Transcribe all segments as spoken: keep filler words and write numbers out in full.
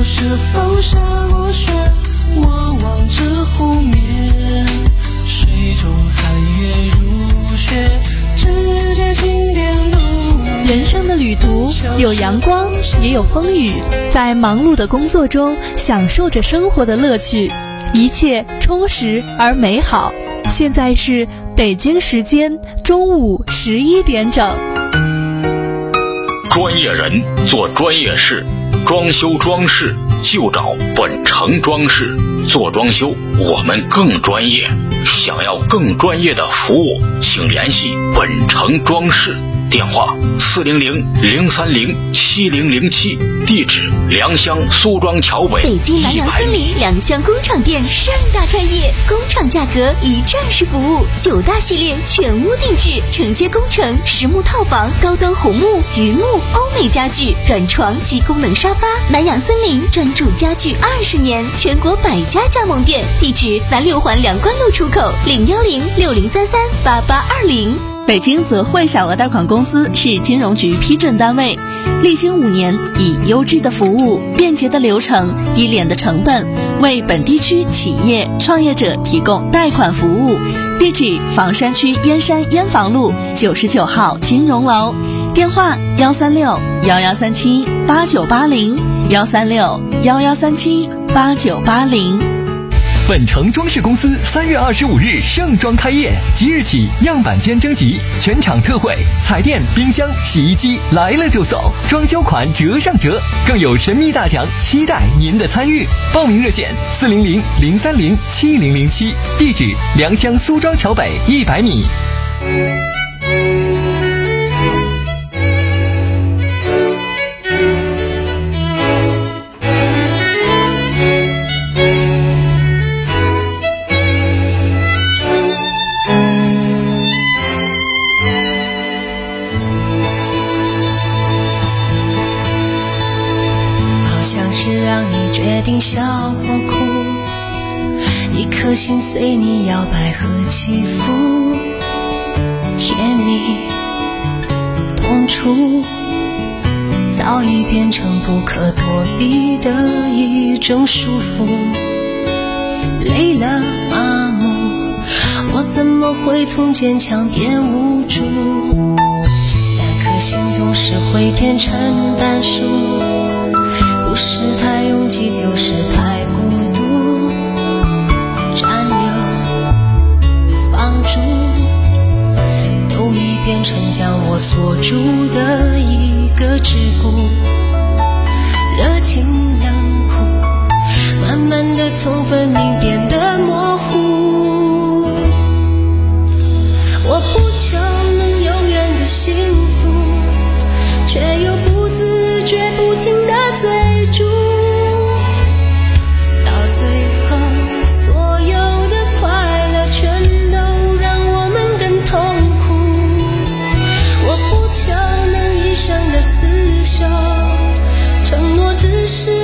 是否下过雪，我望着后面，水中寒月如雪，指尖轻点动。 人生的旅途有阳光也有风雨，在忙碌的工作中享受着生活的乐趣，一切充实而美好。现在是北京时间中午十一点整。 专业人做专业事，装修装饰就找本城装饰。做装修我们更专业，想要更专业的服务，请联系本城装饰。电话四零零零三零七零零七，地址良乡苏庄桥北。 北京南洋森林良乡工厂店盛大开业，工厂价格一站式服务，九大系列全屋定制，承接工程、实木套房、高端红木、榆木、欧美家具、软床及功能沙发。南洋森林专注家具二十年，全国百家加盟店，地址南六环梁关路出口，零幺零六零三三八八二零。 北京泽汇小额贷款公司是金融局批准单位，历经五年，以优质的服务、便捷的流程、低廉的成本，为本地区企业创业者提供贷款服务。地址：房山区燕山燕房路九十九号金融楼。电话：幺三六幺幺三七八九八零，幺三六幺幺三七八九八零。 本城装饰公司三月二十五日盛装开业，即日起样板间征集，全场特惠，彩电、冰箱、洗衣机来了就走，装修款折上折，更有神秘大奖，期待您的参与。报名热线：四零零零三零七零零七，地址：良乡苏庄桥北一百米。 决定笑或哭，一颗心随你摇摆和起伏，甜蜜痛楚早已变成不可躲避的一种束缚。累了麻木，我怎么会从坚强变无助？两颗心总是会变成单数，不是太拥挤就是太孤独，占有放逐都已变成将我锁住的一个桎梏。热情冷酷慢慢的从分明变得模糊，我不求能永远的幸福，却又不自觉不停地追逐，到最后所有的快乐全都让我们更痛苦。我不求能一生的厮守，承诺只是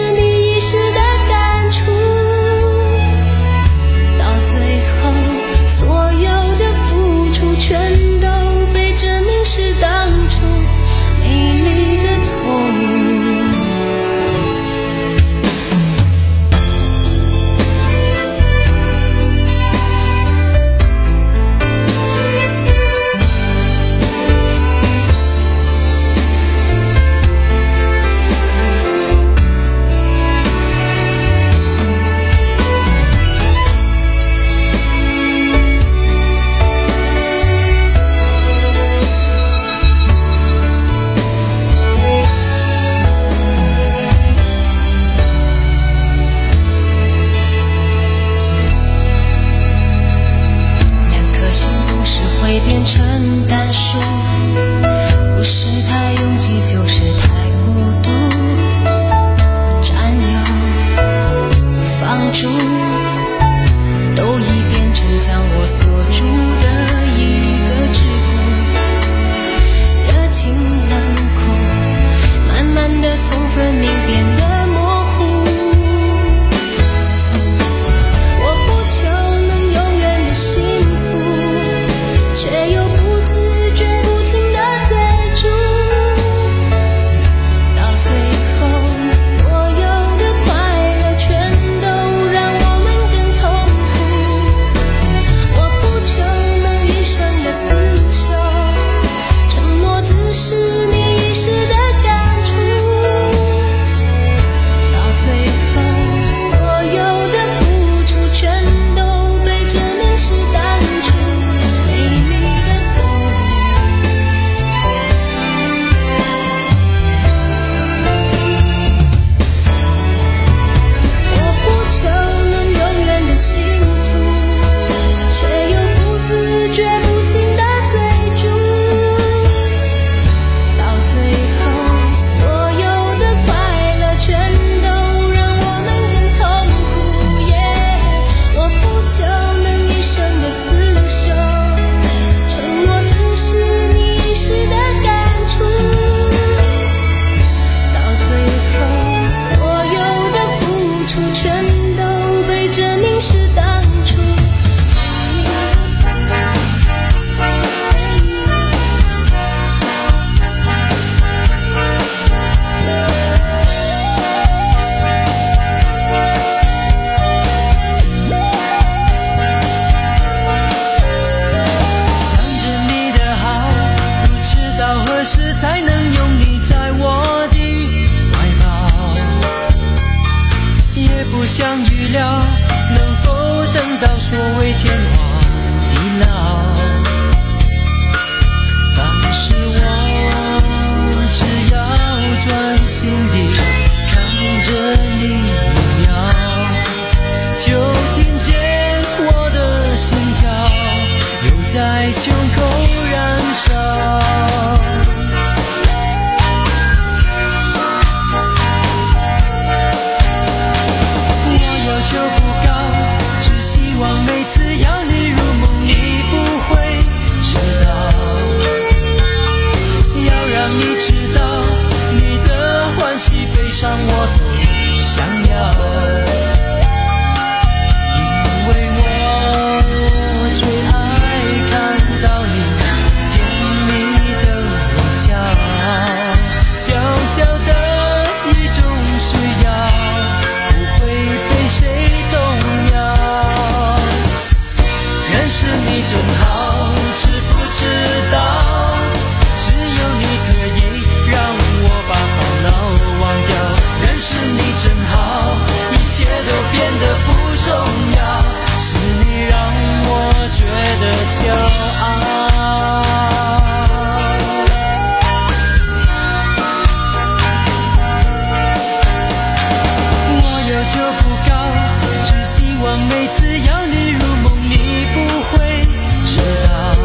互相预料，能否等到所谓天荒地老？但是我只要专心地看着你一秒，就听见我的心跳又在胸口燃烧。就不高，只希望每次要你入梦，你不会知道，要让你知道，你的欢喜悲伤我都想要，因为我最爱看到你甜蜜的微笑，小小的一种需要，不会被谁认识你真好，知不知道？只有你可以让我把烦恼忘掉。认识你真好，一切都变得不重要。是你让我觉得骄傲。我要求不高，只希望每次要你入梦，你不会知道，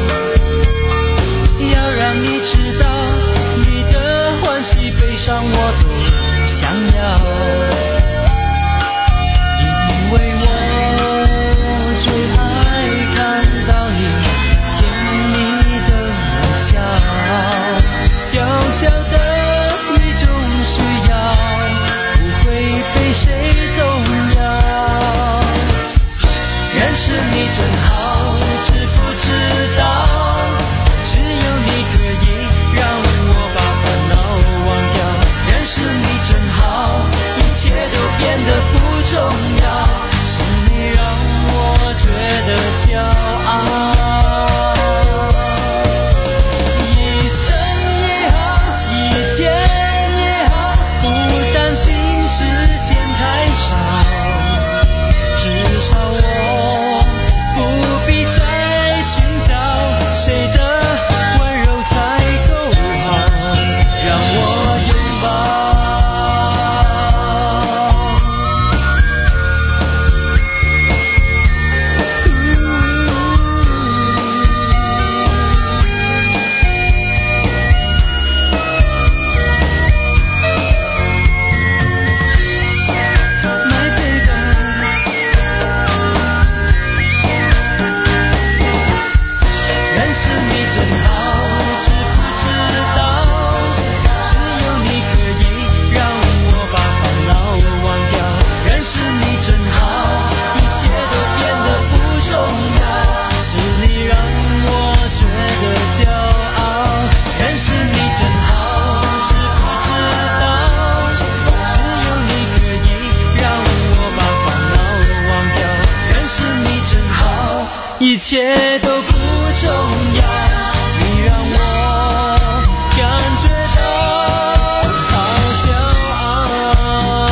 要让你知道，你的欢喜悲伤我都想要，因为我最爱看到你甜蜜的微笑，小小的一种需要，不会被谁动摇。认识你真好，知不知道？只有你可以让我把烦恼忘掉。认识你真好，一切都变得不重要。是你让我觉得骄傲。一生也好，一天也好，不担心时间太少，至少我不必再寻找谁的温柔才够好，让我拥抱。My baby，认识你真好，知不知道？只有你可以让我把烦恼忘掉。认识你真好，一切都变得不重要。是你让我觉得骄傲。认识你真好，知不知道？只有你可以让我把烦恼忘掉。认识你真好，一切都不重要，你让我感觉到好骄傲。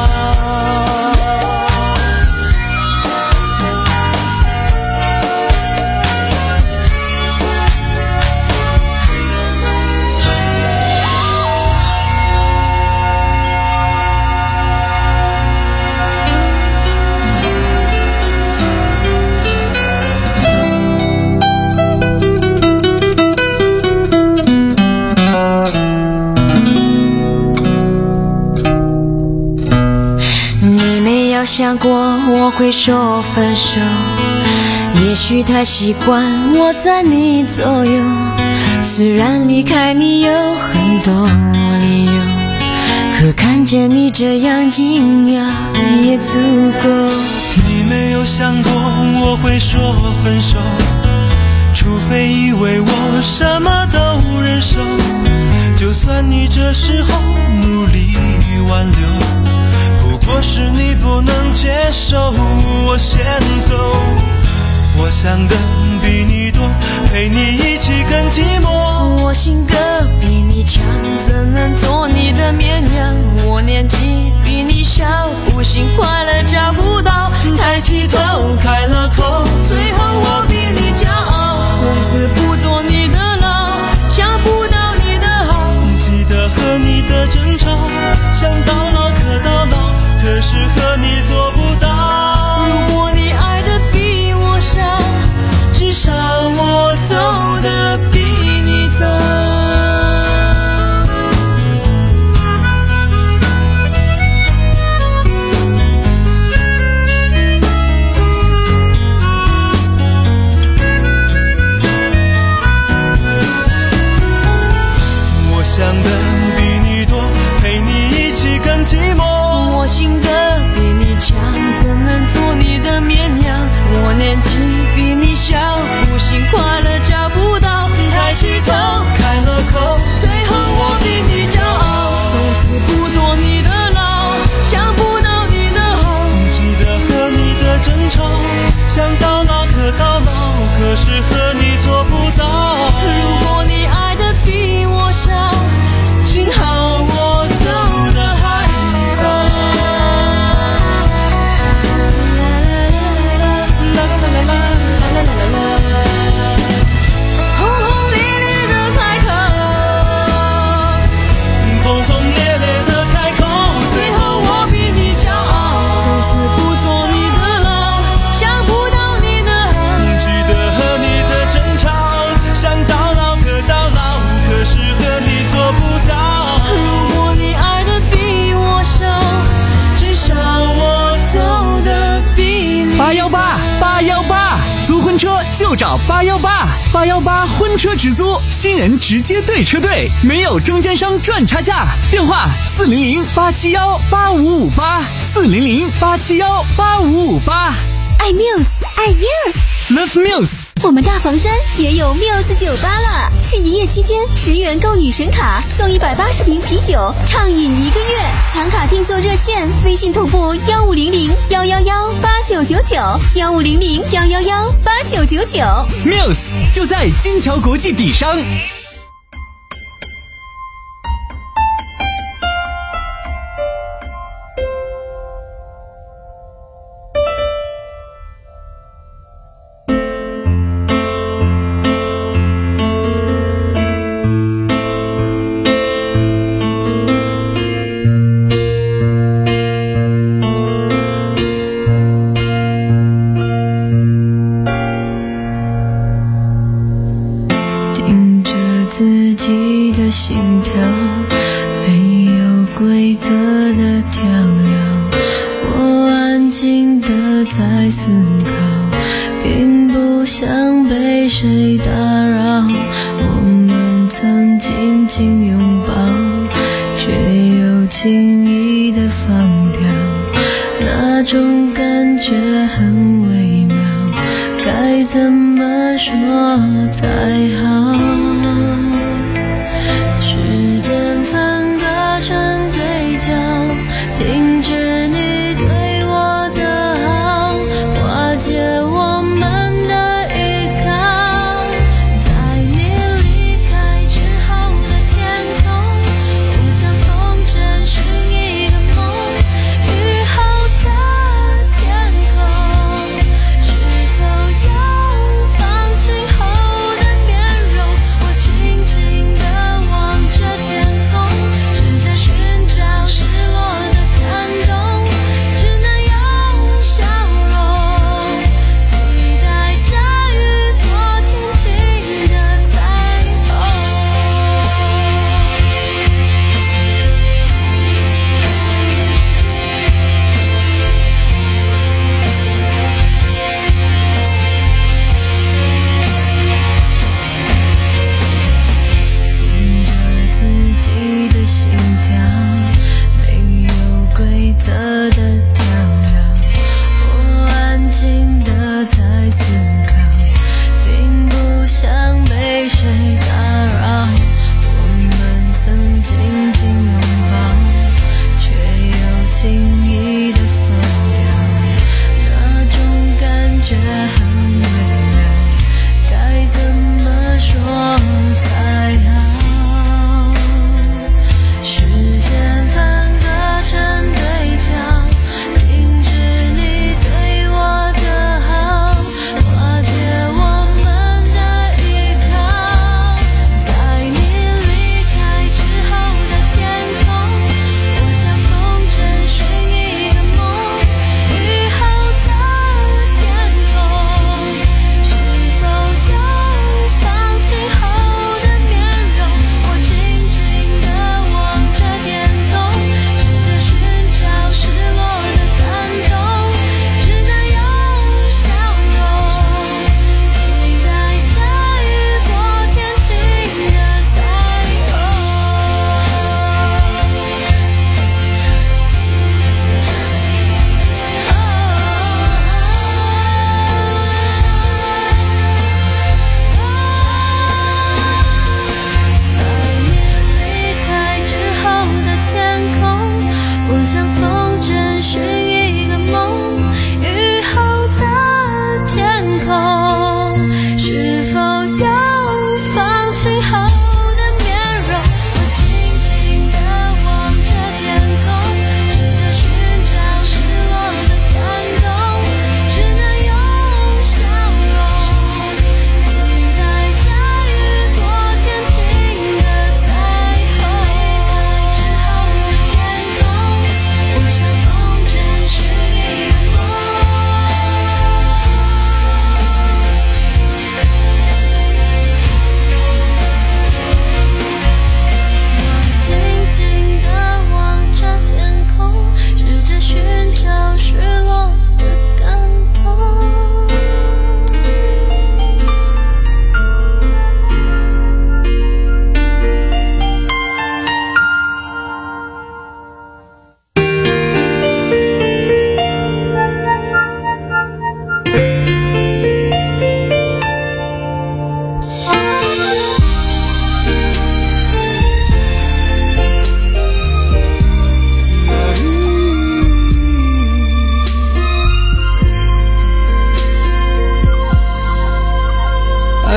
你没有想过我会说分手，也许太习惯我在你左右，虽然离开你有很多理由，可看见你这样惊讶也足够。 你没有想过我会说分手，除非以为我什么都忍受，就算你这时候努力挽留，不过是你不能接受我先走。我想的比你多，陪你一起更寂寞。 我性格比你强，怎能做你的绵羊？我年纪比你小，不幸快乐就找八幺八，八幺八婚车直租，新人直接对车队，没有中间商赚差价。电话四零零八七幺八五五八，四零零八七幺八五五八。 爱 Muse， 爱 Muse，Love Muse。 我们大房山也有 Muse 酒吧了，是营业期间十元购女神卡送一百八十瓶啤酒，畅饮一个月。抢卡订座热线：微信同步幺五零零幺幺幺八九九九，幺五零零幺幺幺八九九九。 Muse 就在金桥国际底商。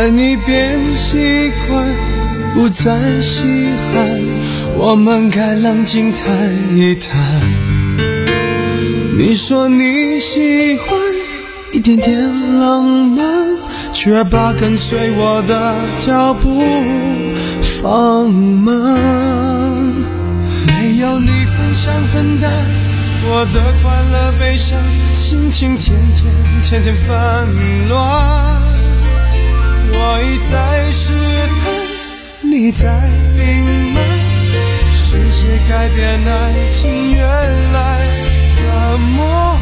爱你变习惯，不再稀罕，我们该冷静谈一谈。你说你喜欢一点点浪漫，却把跟随我的脚步放慢。没有你分享分担我的快乐悲伤，心情天天天天纷乱。我一再试探，你在隐瞒，是谁改变爱情原来的模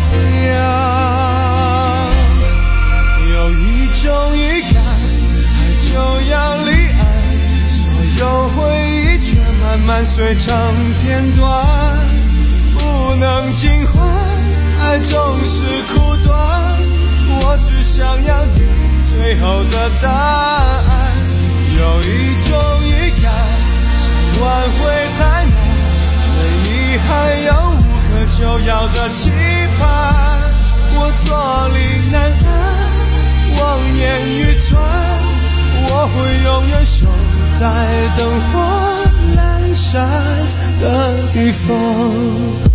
样？有一种预感，爱就要离岸，所有回忆却慢慢碎成片段，不能尽欢，爱总是苦短。我只想要你最后的答案。有一种预感，想挽回太难，对你还有无可救药的期盼。我坐立难安，望眼欲穿，我会永远守在灯火阑珊的地方。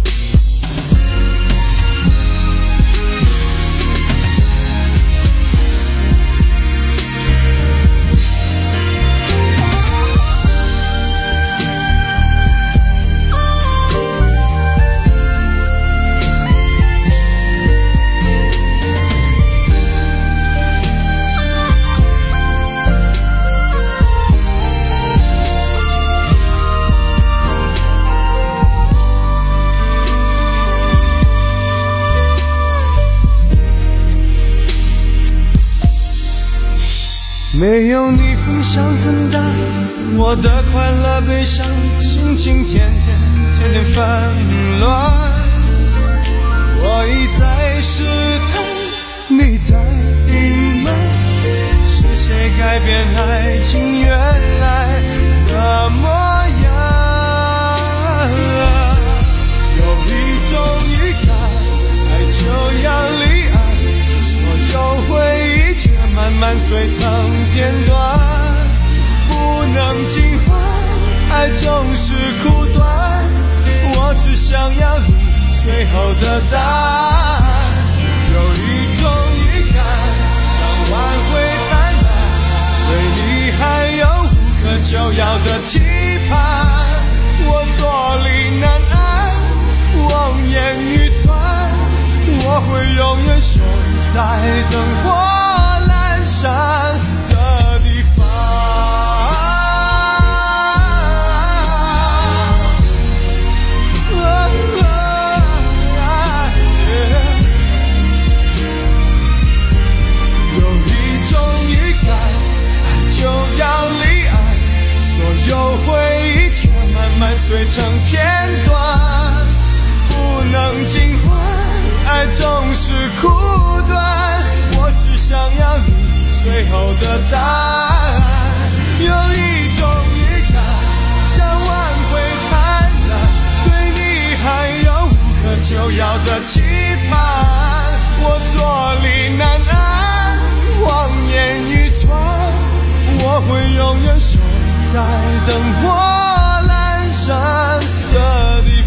没有你分享分担我的快乐悲伤，心情天天天天纷乱。我一再试探，你在隐瞒，是谁改变爱情原来的模样？有一种预感，爱就要离岸，所有回忆却慢慢碎成片段，不能尽欢，爱总是苦短。我只想要你最后的答案。有一种预感，想挽回太难，对你还有无可救药的期盼。我坐立难安，望眼欲穿，我会永远守在灯火阑珊的地方。有一种预感，爱就要离岸，所有回忆却慢慢碎成片段，不能尽欢，爱总是苦短。我只想要你最后的答案。有一种预感，想挽回太难，对你还有无可救药的期盼。我坐立难安，望眼欲穿，我会永远守在灯火阑珊的地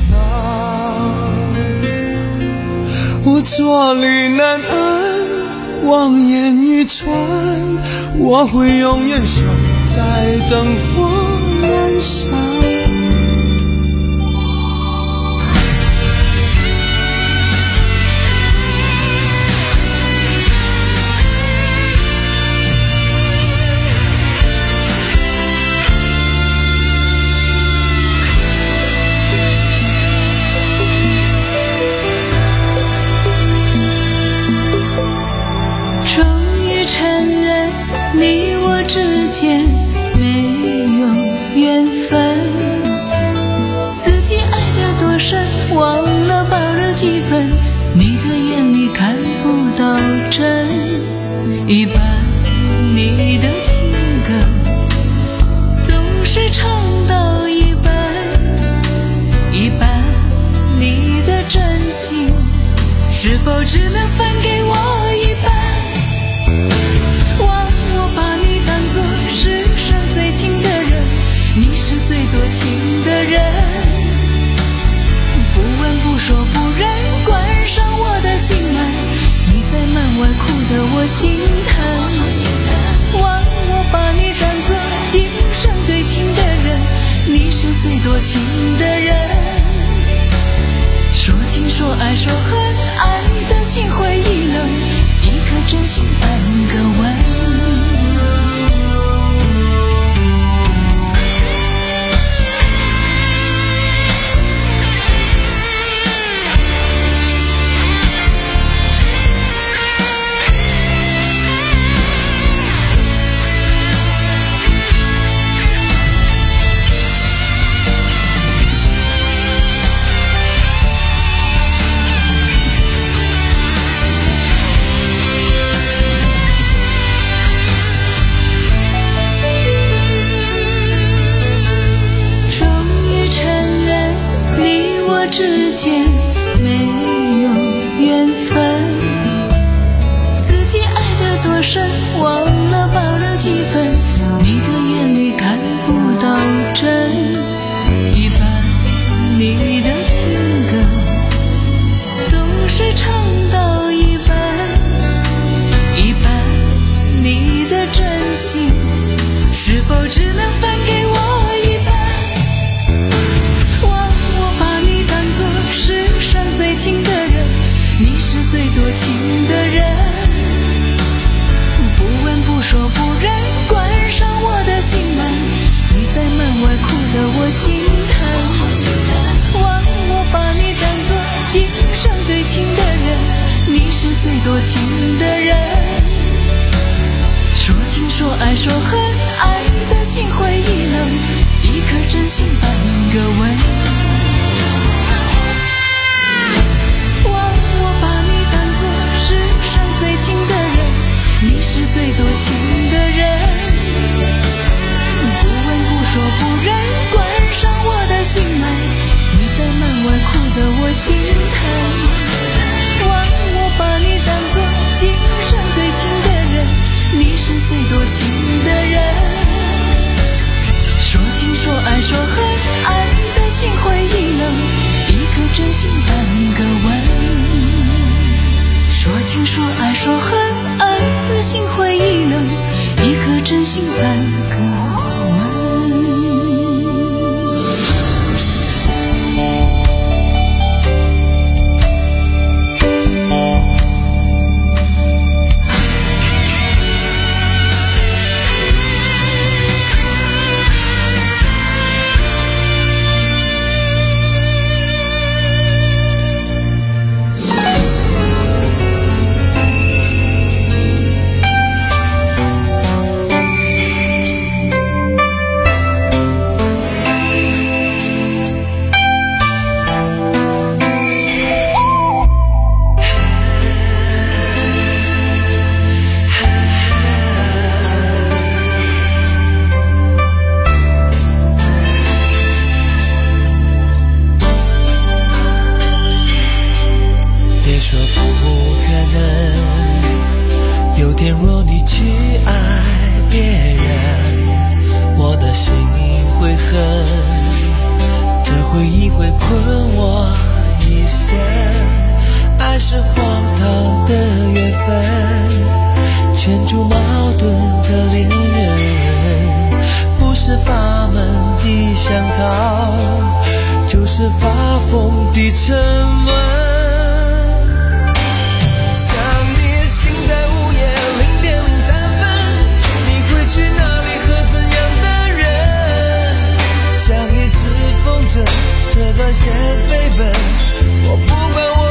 方。我坐立难安，望眼欲穿，我会永远守在灯火阑珊。 你我之间没有缘分，自己爱得多深，忘了保留几分，你的眼里看不到真。一半你的情歌总是唱到一半，一半你的真心是否只能分给我一半？我把你当情的人，不问不说不认，关上我的心门。你在门外哭得我心疼，忘我把你当作今生最亲的人，你是最多情的人。说情说爱说恨，爱的心灰意冷，一颗真心半个吻。之间没有缘分，自己爱得多深，忘了保留几分，你的眼里看不到真，一半你的情歌总是唱到一半，一半你的真心是否只能分给我一半？世上最亲的人，你是最多情的人，不问不说不认，关上我的心门。你在门外哭得我心疼，忘我把你当作今生最亲的人，你是最多情的人。说情说爱说恨，爱的心灰意冷，一颗真心半个吻。你是最多情的人，不问不说不认，关上我的心门。你在门外哭得我心疼，忘我把你当作今生最亲的人，你是最多情的人。说情说爱说恨，爱的心灰意冷，一颗真心半个吻。说情说爱说恨，爱的心灰意冷，一颗真心半个吻。 这段线飞奔，我不管我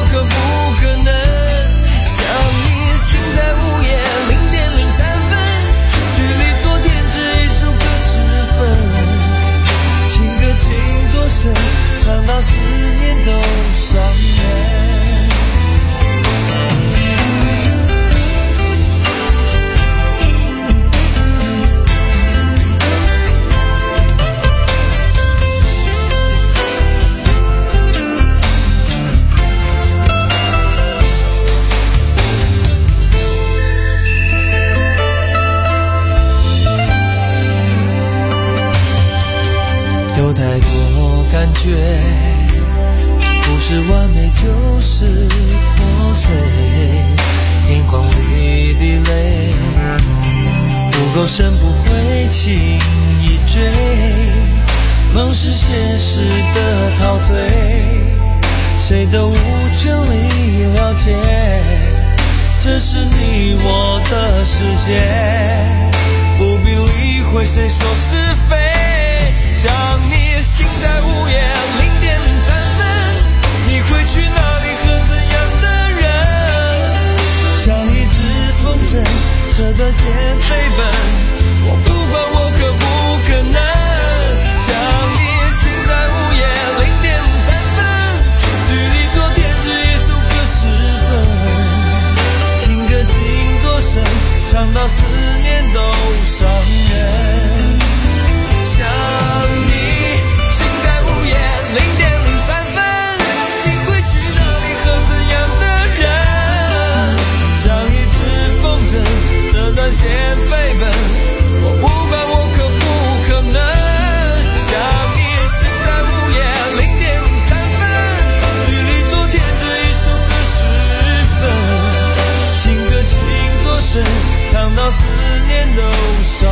觉，不是完美就是破碎，眼眶里的泪不够深不会轻易追，梦是现实的陶醉，谁都无权利了解，这是你我的世界，不必理会谁说是非，想你心在午夜零点零三分，你会去哪里和怎样的人，像一只风筝扯断线飞奔，我不管我可不可能，想你心在午夜零点零三分，距离昨天只一首歌十分，情歌情多深，唱到思念都伤人，想你心在午夜零点零三分，你会去哪里和怎样的人，像一只风筝这段线飞奔，我不管我可不可能，想你心在午夜零点零三分，距离昨天只一首歌十分，情歌情多深，唱到思念都伤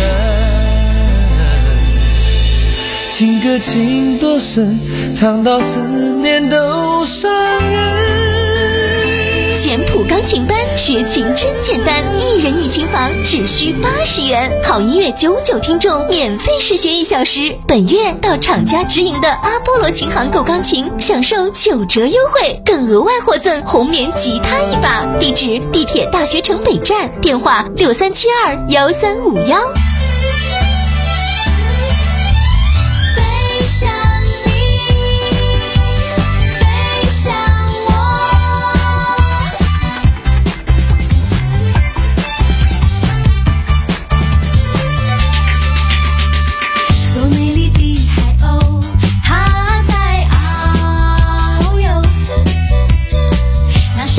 人，情歌情多深，唱到思念都伤人。 简谱钢琴班，学琴真简单，一人一琴房只需八十元，好音乐九九听众免费试学一小时。本月到厂家直营的阿波罗琴行购钢琴，享受九折优惠，更额外获赠红棉吉他一把。地址：地铁大学城北站，电话六三七二幺三五幺。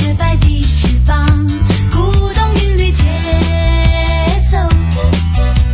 翅膀，鼓动韵律节奏。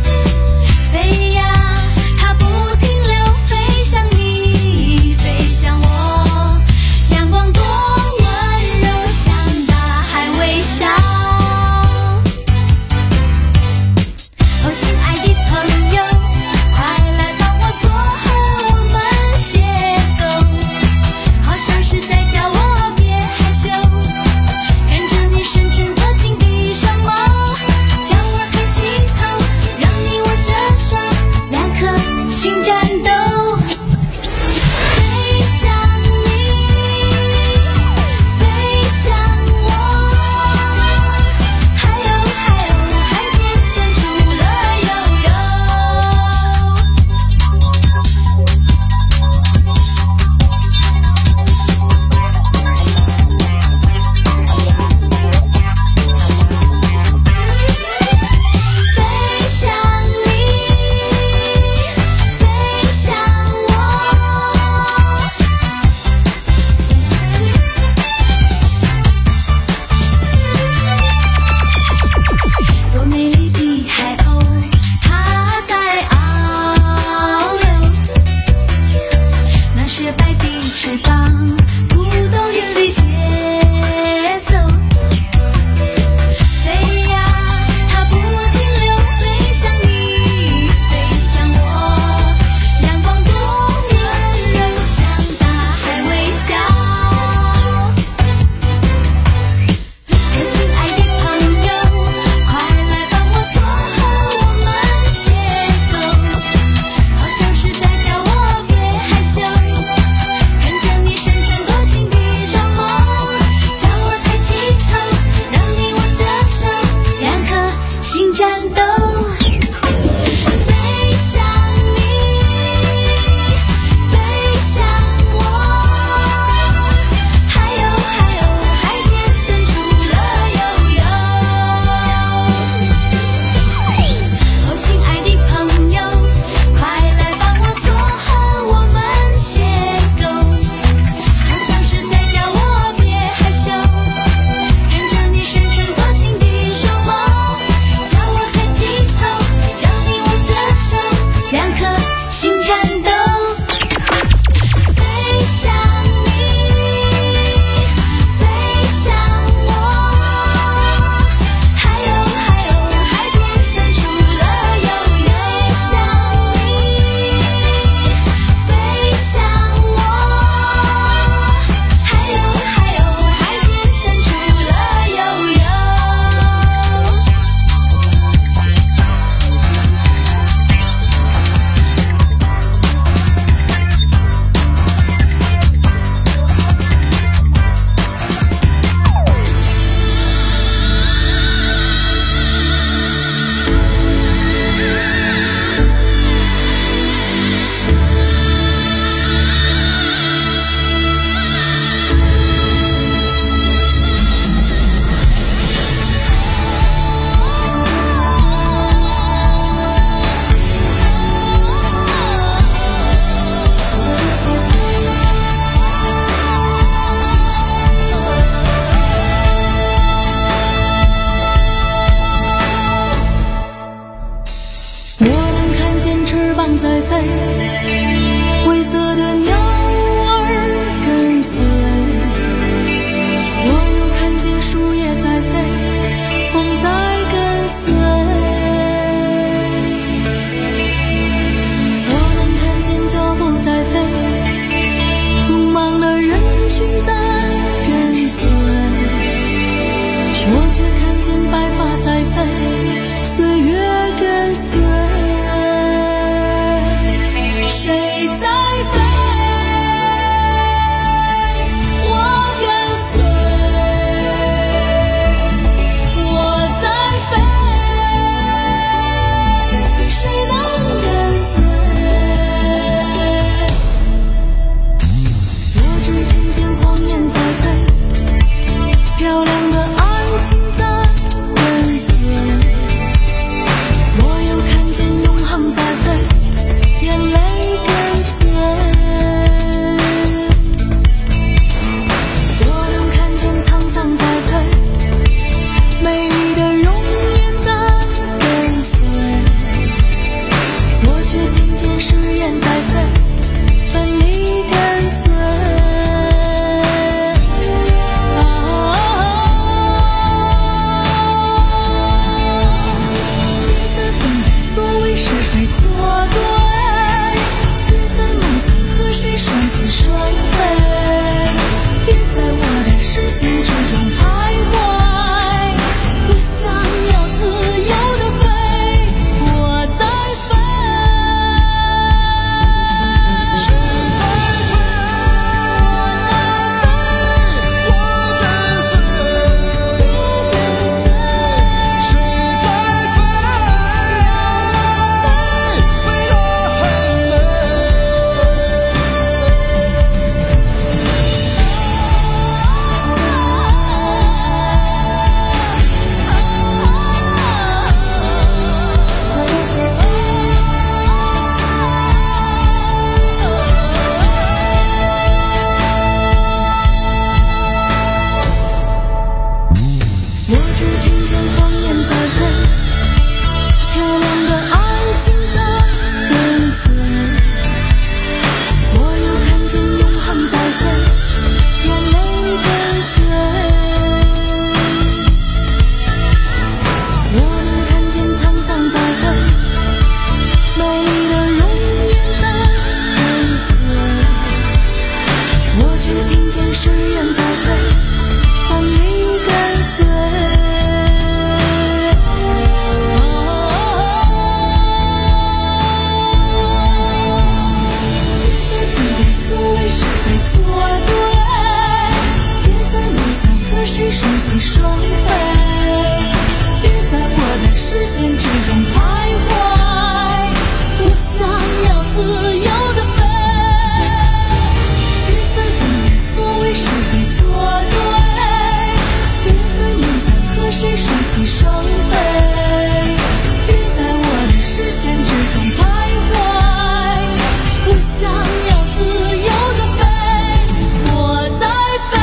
起双飞，别在我的视线之中徘徊，我想要自由的飞，别再分辨所谓是非错对，别在梦想和谁双栖双飞，别在我的视线之中徘徊，我想要自由的飞，我在飞。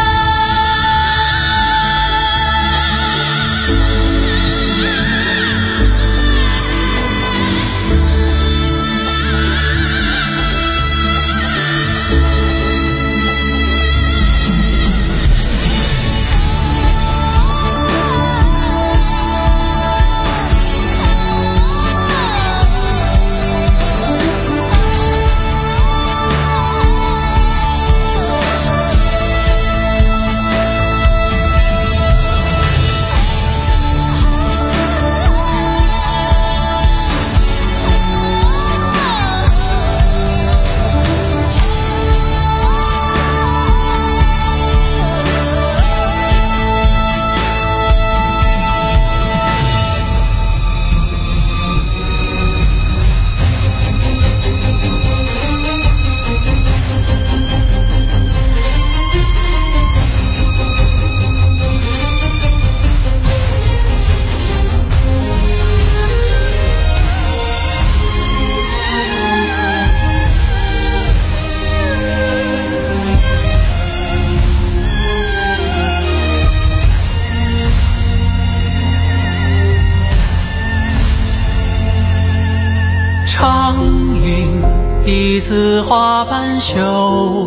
长云一字花半袖，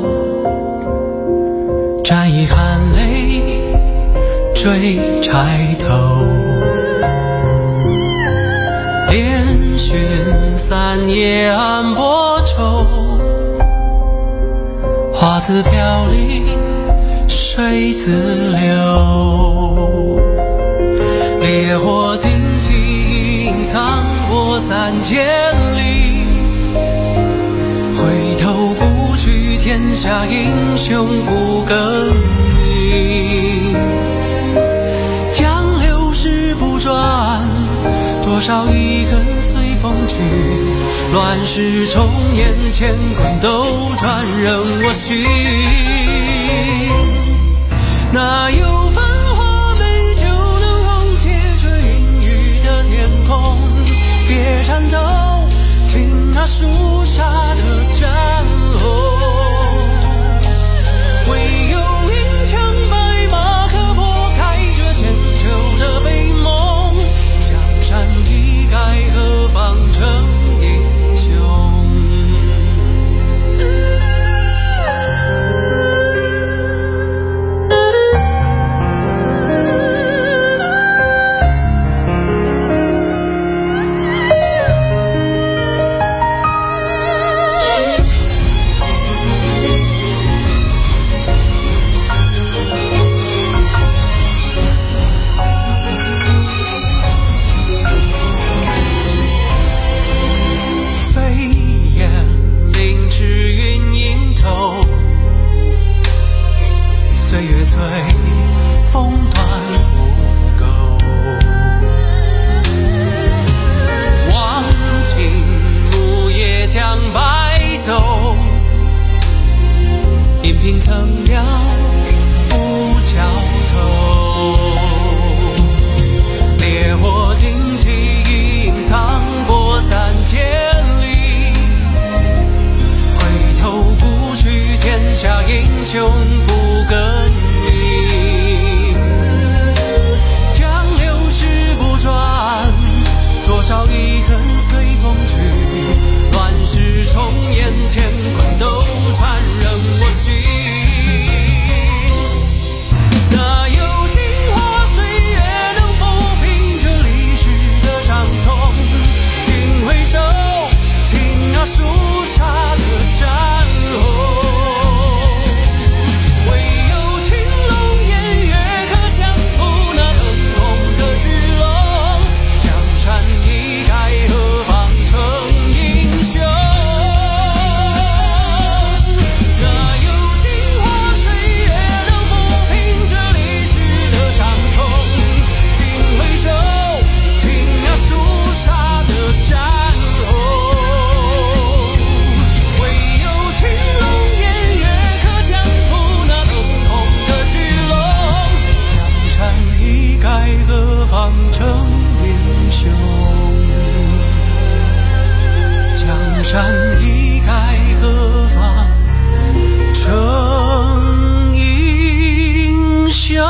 沾一含泪追柴头。连续三夜暗波愁，花自飘零水自流。烈火旌旗隐藏过三千里，回头顾去天下英雄不更名。江流石不转，多少遗恨随风去，乱世重演，乾坤斗转任我行。哪有繁华美就能溶解这阴雨的天空？别颤抖，听那树下的战吼。唯有银枪白马可拨开这千秋的悲梦，江山易改，何妨成英雄。岁月催，风断无钩。忘情木叶将白走，饮品曾了不交头。烈火旌旗隐藏过三千里，回头顾去天下英雄不更名。江流石不转，多少遗恨随风去，乱世重演，乾坤斗转任我行。 山一该何方成英雄。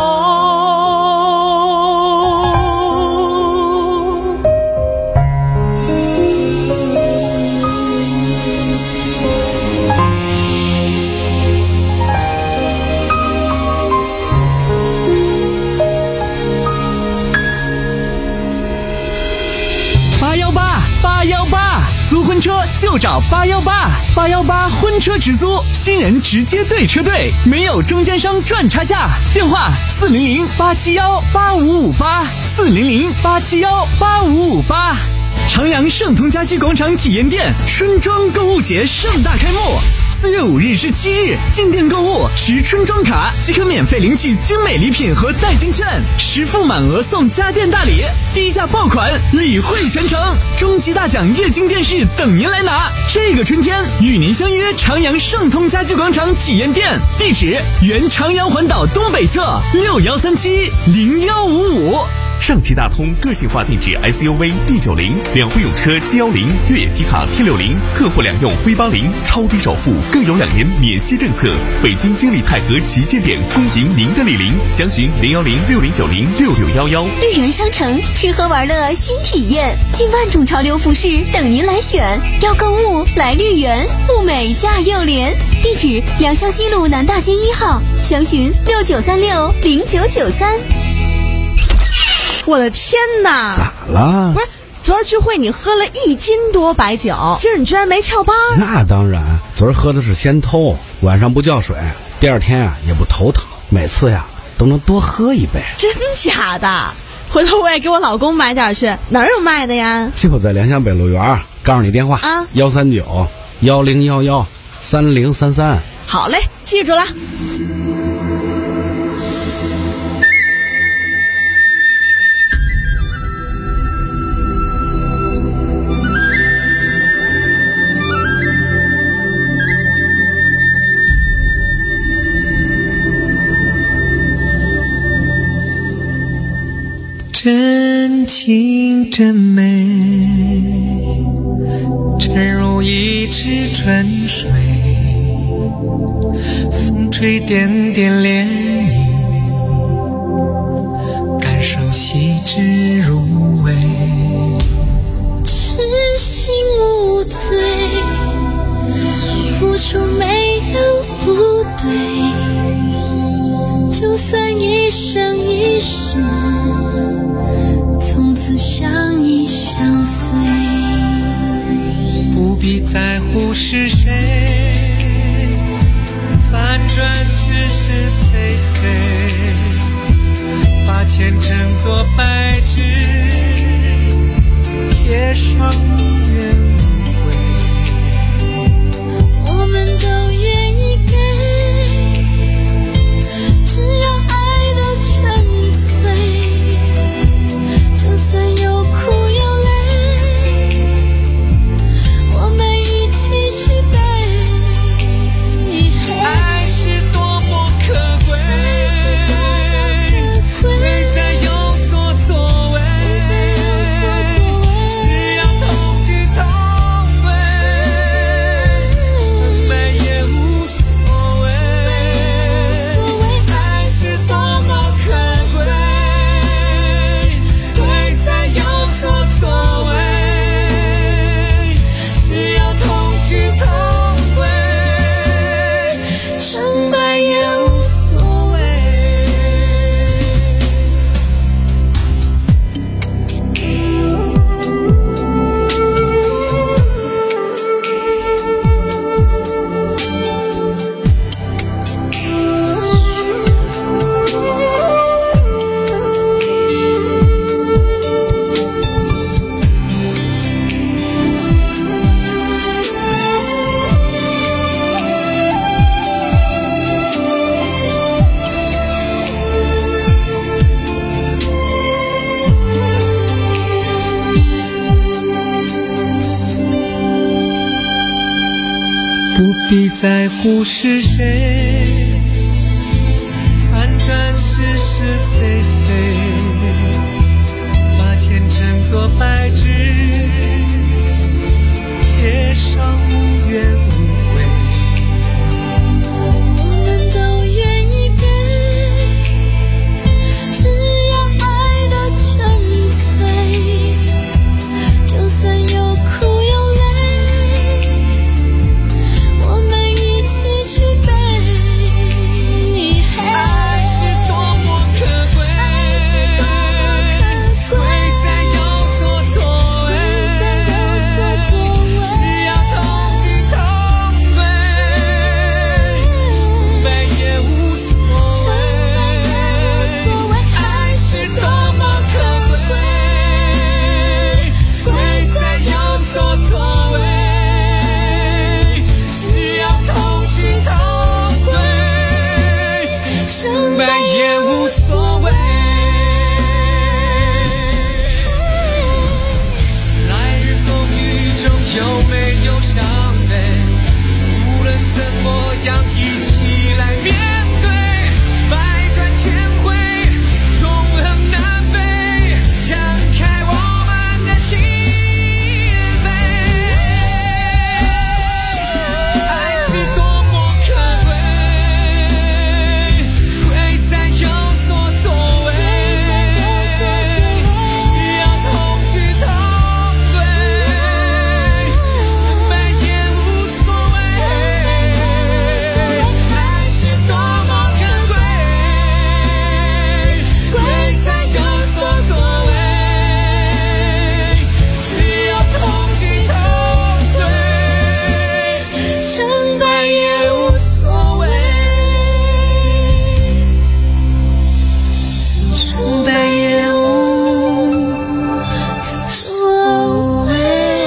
租婚车就找八幺八，八幺八婚车直租，新人直接对车队，没有中间商赚差价。电话四零零八七幺八五五八，四零零八七幺八五五八。长阳盛通家居广场体验店春装购物节盛大开幕。四月五日至七日，进店购物持春装卡即可免费领取精美礼品和代金券，实付满额送家电大礼，低价爆款，礼惠全程，终极大奖液晶电视等您来拿。这个春天与您相约长阳盛通家居广场体验店，地址原长阳环岛东北侧六幺三七零幺五五。 上汽大通个性化定制 S U V D 九十，两会用车 G 一十，越野皮卡 T 六十，客户两用飞八十，超低首付，更有两年免息政策。北京金利泰和旗舰店恭迎您的莅临，详询零幺零六零九零六六幺幺。 绿园商城吃喝玩乐新体验，近万种潮流服饰等您来选。要购物来绿园，物美价又廉。地址良乡西路南大街一号，详询六九三六零九九三。 我的天哪！ 咋了？ 不是，昨儿聚会你喝了一斤多白酒，今儿你居然没翘班？ 那当然，昨儿喝的是仙偷，晚上不叫水，第二天啊也不头疼，每次呀都能多喝一杯。 真假的？回头我也给我老公买点去，哪儿有卖的呀？ 就在良乡北路园，告诉你电话啊，幺三九幺零幺幺三零三三。 好嘞，记住了。 真情真美，真如一池春水，风吹点点涟漪，感受细致入微， 痴心无罪，付出没有不对，就算一生一世从此相依相随， 不必在乎是谁，反转是是非非，把前程作白纸，写上无怨无悔。 我们都愿意给，只要爱的纯粹，就算有苦有泪，我们一起去背。 爱是多么可贵，贵在有所作为，只要同去同归，成败也无所谓。爱是多么可贵，贵在有所作为，只要同去同归，成败也无所谓。不必在乎是谁，反转是是非非，把前程作白纸，写所谓。来日风雨中有没有伤悲，无论怎么样一起来面对，百转千回纵横南北，展开我们的心扉。爱是多么可贵，贵在有所作为，只要同志同对，成败也无所谓。爱是多么可贵，贵在有所作为，只要同志同对，成败也无所谓，成败也无所谓。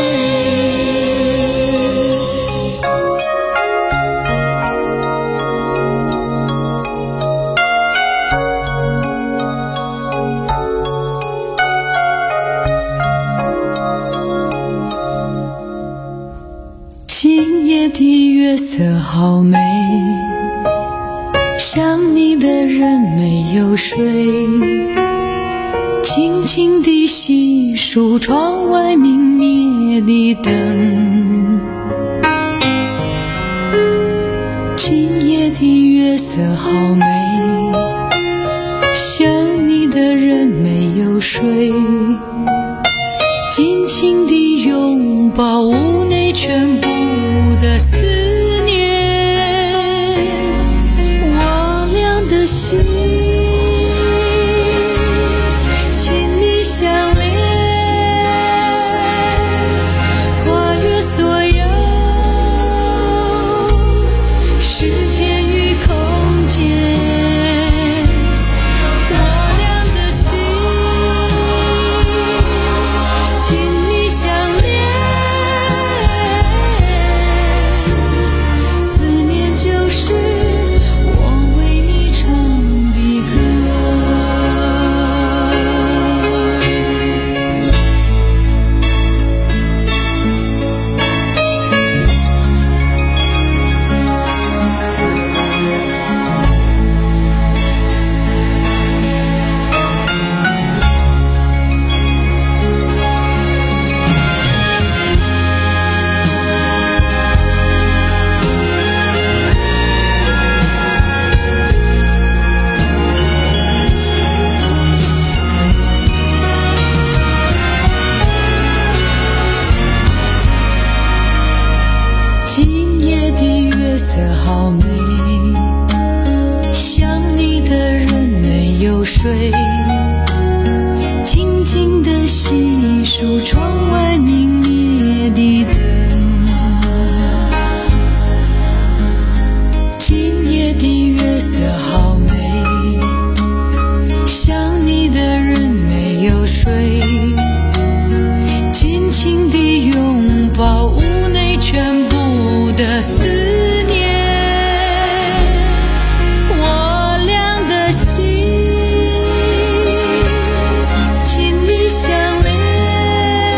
今夜的月色好美，想你的人没有睡，轻轻地细数窗外明灭的灯。今夜的月色好美，想你的人没有睡，紧紧地拥抱屋内全部的思念。我俩的心亲密相连，跨越所有时间与空间。我俩的心亲密相连，思念就是我为你唱的歌。今夜的月色好美，想你的人没有睡，静静地细数窗外明灭的灯。今夜的月色好美，想你的人没有睡，紧紧地拥抱屋内全部的思念。我俩的心。亲密相连。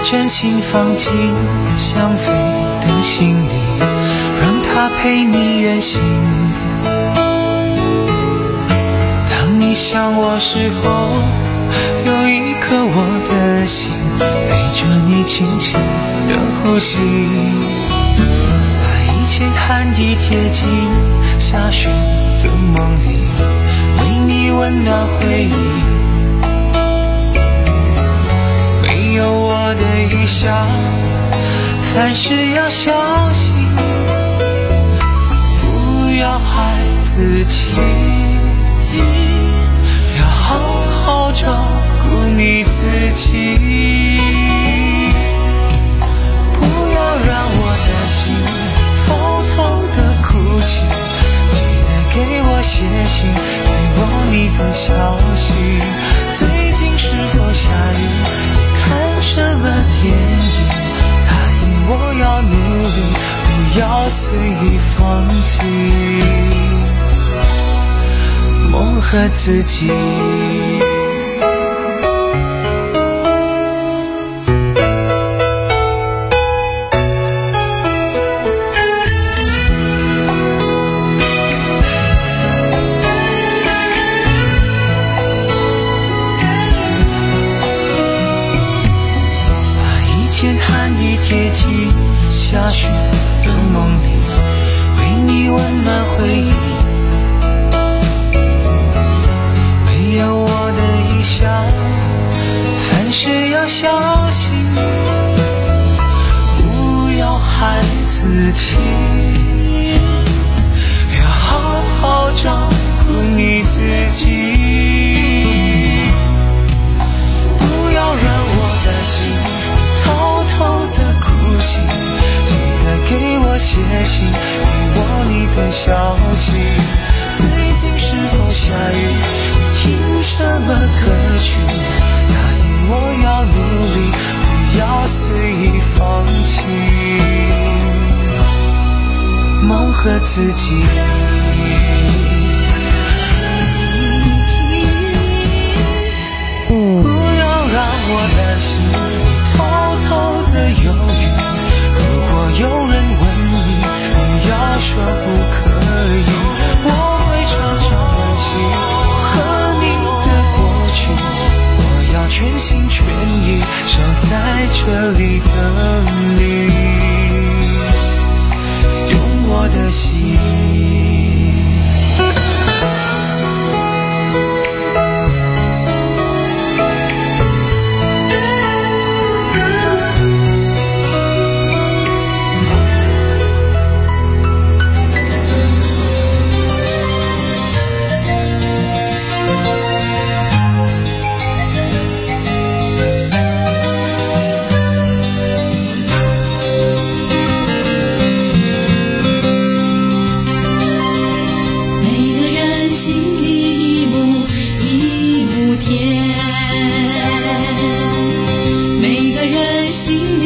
真心放进想飞的心里，让它陪你远行。当你想我时候，有一颗我的心陪着你轻轻的呼吸，把一切寒意贴近下雪的梦里，为你温暖回忆。没有我的雨下，凡事要小心，不要害自己，要好好照顾你自己。不要让我的心偷偷的哭泣，记得给我写信，给我你的消息。最近是否下雨？看什么电影？答应我要努力，不要随意放弃，梦和自己。贴近下雪的梦里，为你温暖回忆。没有我的意向，凡事要小心，不要害自己，要好好照顾你自己。不要让我的心偷偷的哭泣，记得给我写信，给我你的消息。最近是否下雨？你听什么歌曲？答应我要努力，不要随意放弃，梦和自己。不要让我的心偷偷的犹豫，如果有人问你，不要说不可以，我会常常问起和你的过去，我要全心全意守在这里等你，用我的心。 每个人心